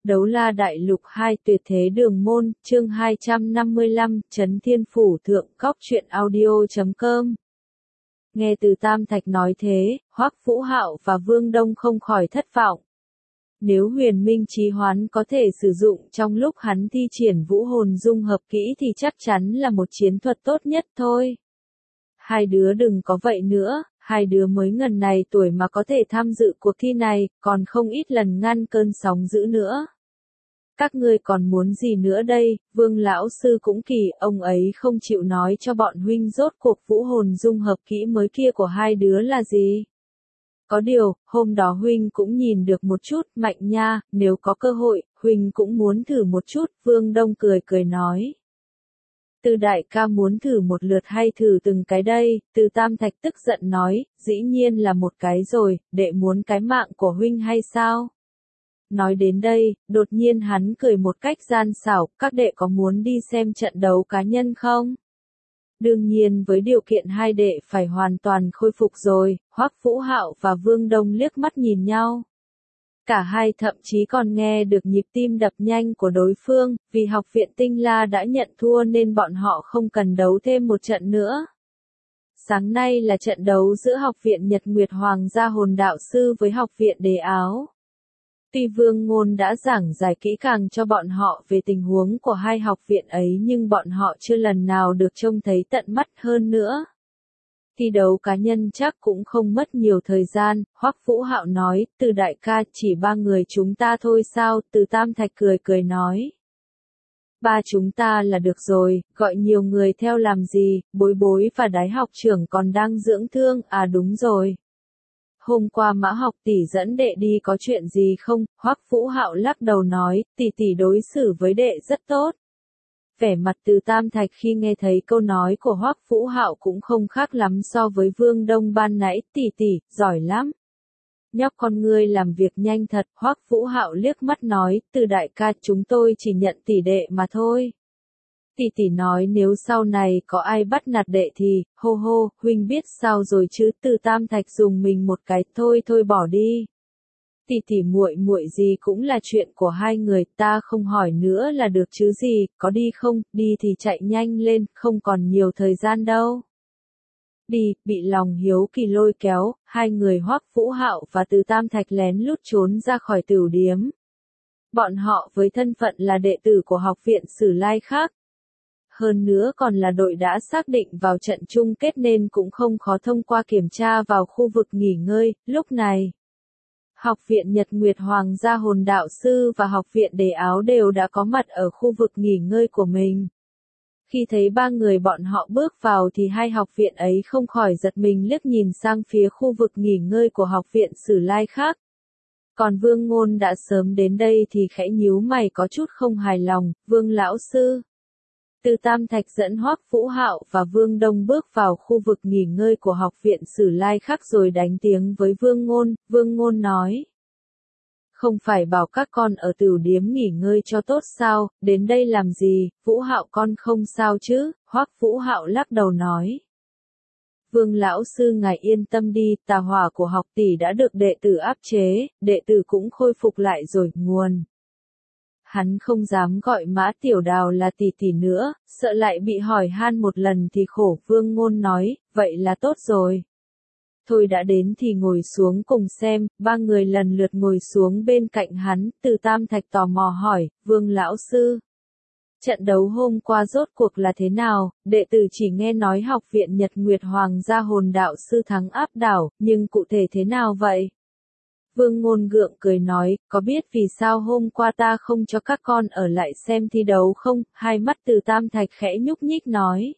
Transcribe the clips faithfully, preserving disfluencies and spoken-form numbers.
Đấu la đại lục hai tuyệt thế đường môn, chương hai trăm năm mươi lăm, Trấn Thiên Phủ Thượng, Cóc truyện audio chấm com. Nghe từ Tam Thạch nói thế, Hoắc Vũ Hạo và Vương Đông không khỏi thất vọng. Nếu huyền minh chí hoán có thể sử dụng trong lúc hắn thi triển vũ hồn dung hợp kỹ thì chắc chắn là một chiến thuật tốt nhất thôi. Hai đứa đừng có vậy nữa, hai đứa mới ngần này tuổi mà có thể tham dự cuộc thi này, còn không ít lần ngăn cơn sóng dữ nữa. Các ngươi còn muốn gì nữa đây? Vương lão sư cũng kỳ, ông ấy không chịu nói cho bọn huynh rốt cuộc vũ hồn dung hợp kỹ mới kia của hai đứa là gì. Có điều, hôm đó huynh cũng nhìn được một chút, mạnh nha, nếu có cơ hội, huynh cũng muốn thử một chút, Vương Đông cười cười nói. Từ đại ca muốn thử một lượt hay thử từng cái đây, Từ Tam Thạch tức giận nói, dĩ nhiên là một cái rồi, đệ muốn cái mạng của huynh hay sao? Nói đến đây, đột nhiên hắn cười một cách gian xảo, các đệ có muốn đi xem trận đấu cá nhân không? Đương nhiên với điều kiện hai đệ phải hoàn toàn khôi phục rồi, Hoắc Vũ Hạo và Vương Đông liếc mắt nhìn nhau. Cả hai thậm chí còn nghe được nhịp tim đập nhanh của đối phương, vì học viện Tinh La đã nhận thua nên bọn họ không cần đấu thêm một trận nữa. Sáng nay là trận đấu giữa học viện Nhật Nguyệt Hoàng gia hồn đạo sư với học viện Đế Áo. Tuy Vương Ngôn đã giảng giải kỹ càng cho bọn họ về tình huống của hai học viện ấy nhưng bọn họ chưa lần nào được trông thấy tận mắt hơn nữa. Thi đấu cá nhân chắc cũng không mất nhiều thời gian, Hoắc Vũ Hạo nói, Từ đại ca chỉ ba người chúng ta thôi sao, Từ Tam Thạch cười cười nói. Ba chúng ta là được rồi, gọi nhiều người theo làm gì, Bối Bối và Đái học trưởng còn đang dưỡng thương, à đúng rồi. Hôm qua Mã học tỷ dẫn đệ đi có chuyện gì không, Hoắc Vũ Hạo lắc đầu nói, tỷ tỷ đối xử với đệ rất tốt. Vẻ mặt Từ Tam Thạch khi nghe thấy câu nói của Hoắc Vũ Hạo cũng không khác lắm so với Vương Đông ban nãy, tỷ tỷ, giỏi lắm. Nhóc con ngươi làm việc nhanh thật, Hoắc Vũ Hạo liếc mắt nói, Từ đại ca chúng tôi chỉ nhận tỷ đệ mà thôi. Tỷ tỷ nói nếu sau này có ai bắt nạt đệ thì, hô hô, huynh biết sao rồi chứ, Từ Tam Thạch dùng mình một cái, thôi thôi bỏ đi. Tỷ tỷ muội muội gì cũng là chuyện của hai người, ta không hỏi nữa là được chứ gì, có đi không, đi thì chạy nhanh lên, không còn nhiều thời gian đâu. Đi, bị lòng hiếu kỳ lôi kéo, hai người Hoắc Vũ Hạo và Từ Tam Thạch lén lút trốn ra khỏi tửu điếm. Bọn họ với thân phận là đệ tử của học viện Sử Lai khác. Hơn nữa còn là đội đã xác định vào trận chung kết nên cũng không khó thông qua kiểm tra vào khu vực nghỉ ngơi, lúc này. Học viện Nhật Nguyệt Hoàng gia hồn đạo sư và học viện Đế Áo đều đã có mặt ở khu vực nghỉ ngơi của mình. Khi thấy ba người bọn họ bước vào thì hai học viện ấy không khỏi giật mình liếc nhìn sang phía khu vực nghỉ ngơi của học viện Sử Lai khác. Còn Vương Ngôn đã sớm đến đây thì khẽ nhíu mày có chút không hài lòng, Vương lão sư. Từ Tam Thạch dẫn Hoắc Vũ Hạo và Vương Đông bước vào khu vực nghỉ ngơi của học viện Sử Lai khác rồi đánh tiếng với Vương Ngôn, Vương Ngôn nói. Không phải bảo các con ở tửu điếm nghỉ ngơi cho tốt sao, đến đây làm gì, Vũ Hạo con không sao chứ, Hoắc Vũ Hạo lắc đầu nói. Vương lão sư ngài yên tâm đi, tà hỏa của học tỷ đã được đệ tử áp chế, đệ tử cũng khôi phục lại rồi, nguồn. Hắn không dám gọi Mã Tiểu Đào là tỷ tỷ nữa, sợ lại bị hỏi han một lần thì khổ, Vương Ngôn nói, vậy là tốt rồi. Thôi đã đến thì ngồi xuống cùng xem, ba người lần lượt ngồi xuống bên cạnh hắn, Từ Tam Thạch tò mò hỏi, Vương lão sư. Trận đấu hôm qua rốt cuộc là thế nào, đệ tử chỉ nghe nói học viện Nhật Nguyệt Hoàng gia hồn đạo sư thắng áp đảo, nhưng cụ thể thế nào vậy? Vương Ngôn gượng cười nói, có biết vì sao hôm qua ta không cho các con ở lại xem thi đấu không? Hai mắt Từ Tam Thạch khẽ nhúc nhích nói.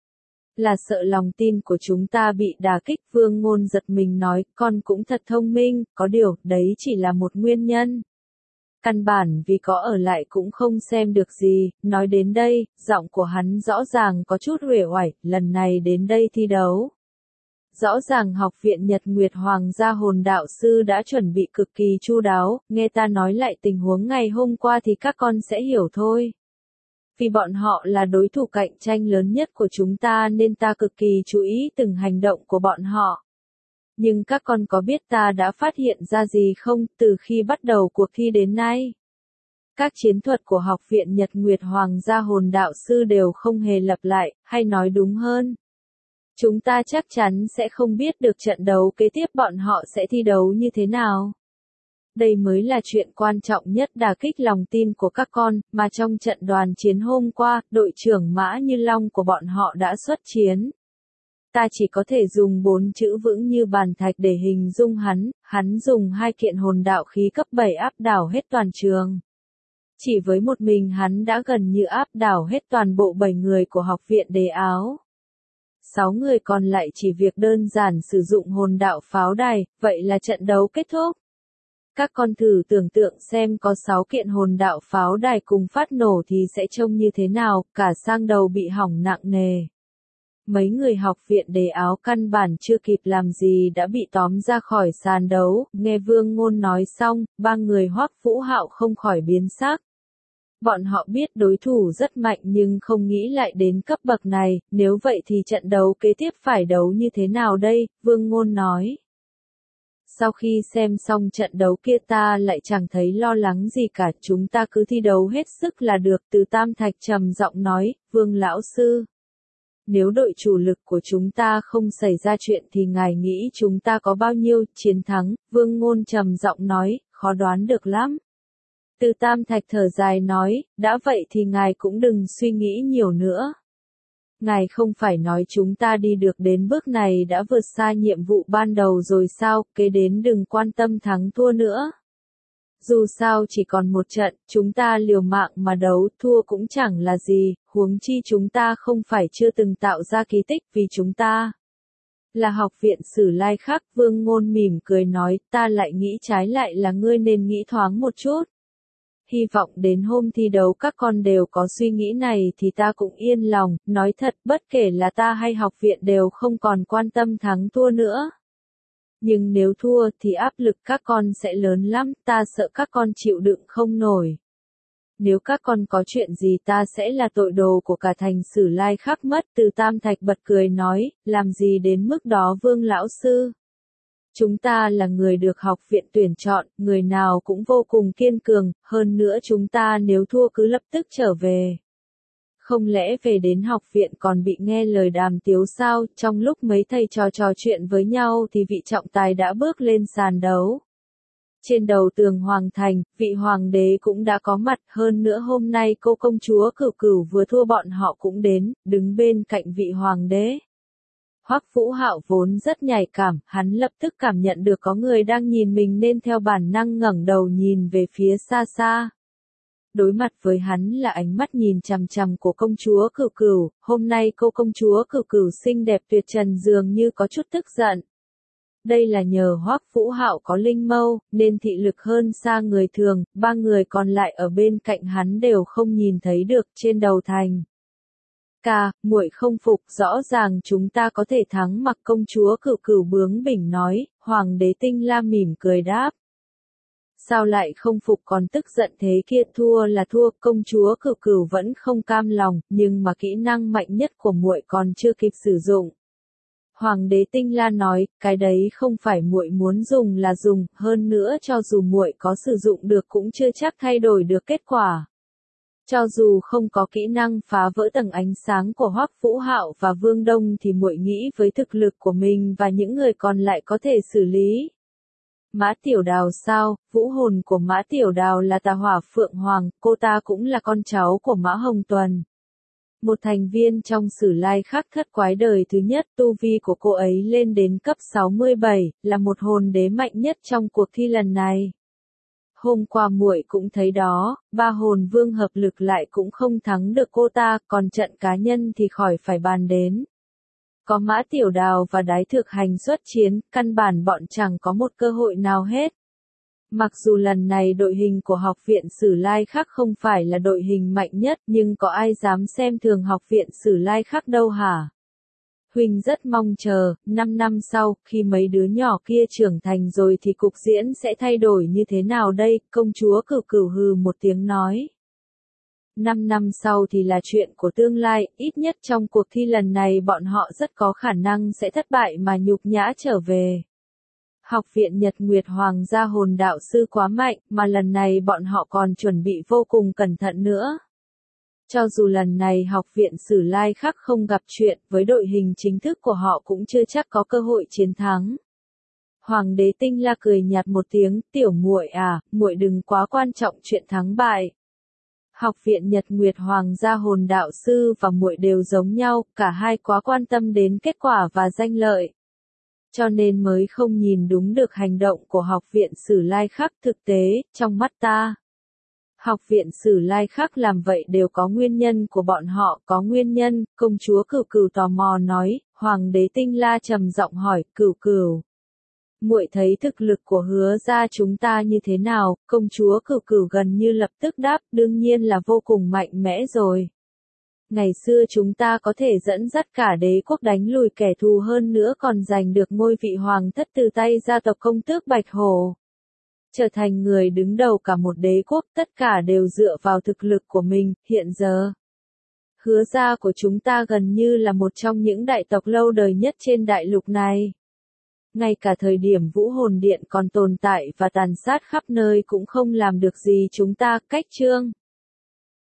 Là sợ lòng tin của chúng ta bị đả kích, Vương Ngôn giật mình nói, con cũng thật thông minh, có điều, đấy chỉ là một nguyên nhân. Căn bản vì có ở lại cũng không xem được gì, nói đến đây, giọng của hắn rõ ràng có chút uể oải, lần này đến đây thi đấu. Rõ ràng học viện Nhật Nguyệt Hoàng gia hồn đạo sư đã chuẩn bị cực kỳ chu đáo, nghe ta nói lại tình huống ngày hôm qua thì các con sẽ hiểu thôi. Vì bọn họ là đối thủ cạnh tranh lớn nhất của chúng ta nên ta cực kỳ chú ý từng hành động của bọn họ. Nhưng các con có biết ta đã phát hiện ra gì không, từ khi bắt đầu cuộc thi đến nay? các chiến thuật của học viện Nhật Nguyệt Hoàng gia hồn đạo sư đều không hề lặp lại, hay nói đúng hơn. Chúng ta chắc chắn sẽ không biết được trận đấu kế tiếp bọn họ sẽ thi đấu như thế nào. Đây mới là chuyện quan trọng nhất đả kích lòng tin của các con, mà trong trận đoàn chiến hôm qua, đội trưởng Mã Như Long của bọn họ đã xuất chiến. Ta chỉ có thể dùng bốn chữ vững như bàn thạch để hình dung hắn, hắn dùng hai kiện hồn đạo khí cấp bảy áp đảo hết toàn trường. Chỉ với một mình hắn đã gần như áp đảo hết toàn bộ bảy người của học viện đế áo. Sáu người còn lại chỉ việc đơn giản sử dụng hồn đạo pháo đài, vậy là trận đấu kết thúc. Các con thử tưởng tượng xem có sáu kiện hồn đạo pháo đài cùng phát nổ thì sẽ trông như thế nào, cả sang đầu bị hỏng nặng nề. Mấy người học viện đế áo căn bản chưa kịp làm gì đã bị tóm ra khỏi sàn đấu, nghe Vương Ngôn nói xong, ba người Hoắc Vũ Hạo không khỏi biến sắc. Bọn họ biết đối thủ rất mạnh nhưng không nghĩ lại đến cấp bậc này, nếu vậy thì trận đấu kế tiếp phải đấu như thế nào đây, Vương Ngôn nói. Sau khi xem xong trận đấu kia ta lại chẳng thấy lo lắng gì cả, chúng ta cứ thi đấu hết sức là được, Từ Tam Thạch trầm giọng nói, Vương lão sư. Nếu đội chủ lực của chúng ta không xảy ra chuyện thì ngài nghĩ chúng ta có bao nhiêu chiến thắng, Vương Ngôn trầm giọng nói, khó đoán được lắm. Từ Tam Thạch thở dài nói, đã vậy thì ngài cũng đừng suy nghĩ nhiều nữa. Ngài không phải nói chúng ta đi được đến bước này đã vượt xa nhiệm vụ ban đầu rồi sao, kế đến đừng quan tâm thắng thua nữa. Dù sao chỉ còn một trận, chúng ta liều mạng mà đấu, thua cũng chẳng là gì, huống chi chúng ta không phải chưa từng tạo ra kỳ tích vì chúng ta là học viện Sử Lai Khắc. Vương Ngôn mỉm cười nói, ta lại nghĩ trái lại là ngươi nên nghĩ thoáng một chút. Hy vọng đến hôm thi đấu các con đều có suy nghĩ này thì ta cũng yên lòng, nói thật bất kể là ta hay học viện đều không còn quan tâm thắng thua nữa. Nhưng nếu thua thì áp lực các con sẽ lớn lắm, ta sợ các con chịu đựng không nổi. Nếu các con có chuyện gì ta sẽ là tội đồ của cả thành Sử Lai Khắc mất. Từ Tam Thạch bật cười nói, làm gì đến mức đó Vương lão sư. Chúng ta là người được học viện tuyển chọn, người nào cũng vô cùng kiên cường, hơn nữa chúng ta nếu thua cứ lập tức trở về. Không lẽ về đến học viện còn bị nghe lời đàm tiếu sao? Trong lúc mấy thầy trò trò chuyện với nhau thì vị trọng tài đã bước lên sàn đấu. Trên đầu tường hoàng thành, vị hoàng đế cũng đã có mặt, hơn nữa hôm nay cô công chúa Cửu Cửu vừa thua bọn họ cũng đến, đứng bên cạnh vị hoàng đế. Hoắc Vũ Hạo vốn rất nhạy cảm, hắn lập tức cảm nhận được có người đang nhìn mình nên theo bản năng ngẩng đầu nhìn về phía xa xa. Đối mặt với hắn là ánh mắt nhìn chằm chằm của công chúa Cửu Cửu, hôm nay cô công chúa Cửu Cửu xinh đẹp tuyệt trần dường như có chút tức giận. Đây là nhờ Hoắc Vũ Hạo có linh mâu, nên thị lực hơn xa người thường, ba người còn lại ở bên cạnh hắn đều không nhìn thấy được trên đầu thành. Ca, muội không phục, rõ ràng chúng ta có thể thắng, mặc công chúa Cửu Cửu bướng bỉnh nói, hoàng đế Tinh La mỉm cười đáp. Sao lại không phục còn tức giận thế kia, thua là thua, công chúa Cửu Cửu vẫn không cam lòng, nhưng mà kỹ năng mạnh nhất của muội còn chưa kịp sử dụng. Hoàng đế Tinh La nói, cái đấy không phải muội muốn dùng là dùng, hơn nữa cho dù muội có sử dụng được cũng chưa chắc thay đổi được kết quả. Cho dù không có kỹ năng phá vỡ tầng ánh sáng của Hoắc Vũ Hạo và Vương Đông thì muội nghĩ với thực lực của mình và những người còn lại có thể xử lý. Mã Tiểu Đào sao? Vũ hồn của Mã Tiểu Đào là Tà Hỏa Phượng Hoàng, cô ta cũng là con cháu của Mã Hồng Tuần. Một thành viên trong Sử Lai Khắc thất quái đời thứ nhất, tu vi của cô ấy lên đến cấp sáu mươi bảy, là một hồn đế mạnh nhất trong cuộc thi lần này. Hôm qua muội cũng thấy đó, ba hồn vương hợp lực lại cũng không thắng được cô ta, còn trận cá nhân thì khỏi phải bàn đến. Có Mã Tiểu Đào và Đái Thực Hành xuất chiến, căn bản bọn chẳng có một cơ hội nào hết. Mặc dù lần này đội hình của học viện Sử Lai Khắc không phải là đội hình mạnh nhất, nhưng có ai dám xem thường học viện Sử Lai Khắc đâu hả? Huynh rất mong chờ, năm năm sau, khi mấy đứa nhỏ kia trưởng thành rồi thì cục diễn sẽ thay đổi như thế nào đây? Công chúa Cửu Cửu hừ một tiếng nói. Năm năm sau thì là chuyện của tương lai, ít nhất trong cuộc thi lần này bọn họ rất có khả năng sẽ thất bại mà nhục nhã trở về. Học viện Nhật Nguyệt Hoàng gia hồn đạo sư quá mạnh, mà lần này bọn họ còn chuẩn bị vô cùng cẩn thận nữa. Cho dù lần này học viện Sử Lai Khắc không gặp chuyện, với đội hình chính thức của họ cũng chưa chắc có cơ hội chiến thắng. Hoàng đế Tinh La cười nhạt một tiếng, tiểu muội à, muội đừng quá quan trọng chuyện thắng bại. Học viện Nhật Nguyệt Hoàng gia hồn đạo sư và muội đều giống nhau, cả hai quá quan tâm đến kết quả và danh lợi. Cho nên mới không nhìn đúng được hành động của học viện Sử Lai Khắc. Thực tế, trong mắt ta, học viện Sử Lai Khắc làm vậy đều có nguyên nhân của bọn họ. Có nguyên nhân, công chúa Cửu Cửu tò mò nói. Hoàng đế Tinh La trầm giọng hỏi, Cửu Cửu, muội thấy thực lực của Hứa gia chúng ta như thế nào? Công chúa Cửu Cửu gần như lập tức đáp, đương nhiên là vô cùng mạnh mẽ rồi. Ngày xưa chúng ta có thể dẫn dắt cả đế quốc đánh lùi kẻ thù, hơn nữa còn giành được ngôi vị hoàng thất từ tay gia tộc công tước Bạch Hổ. Trở thành người đứng đầu cả một đế quốc, tất cả đều dựa vào thực lực của mình. Hiện giờ, Hứa gia của chúng ta gần như là một trong những đại tộc lâu đời nhất trên đại lục này. Ngay cả thời điểm Vũ Hồn Điện còn tồn tại và tàn sát khắp nơi cũng không làm được gì chúng ta. Cách chương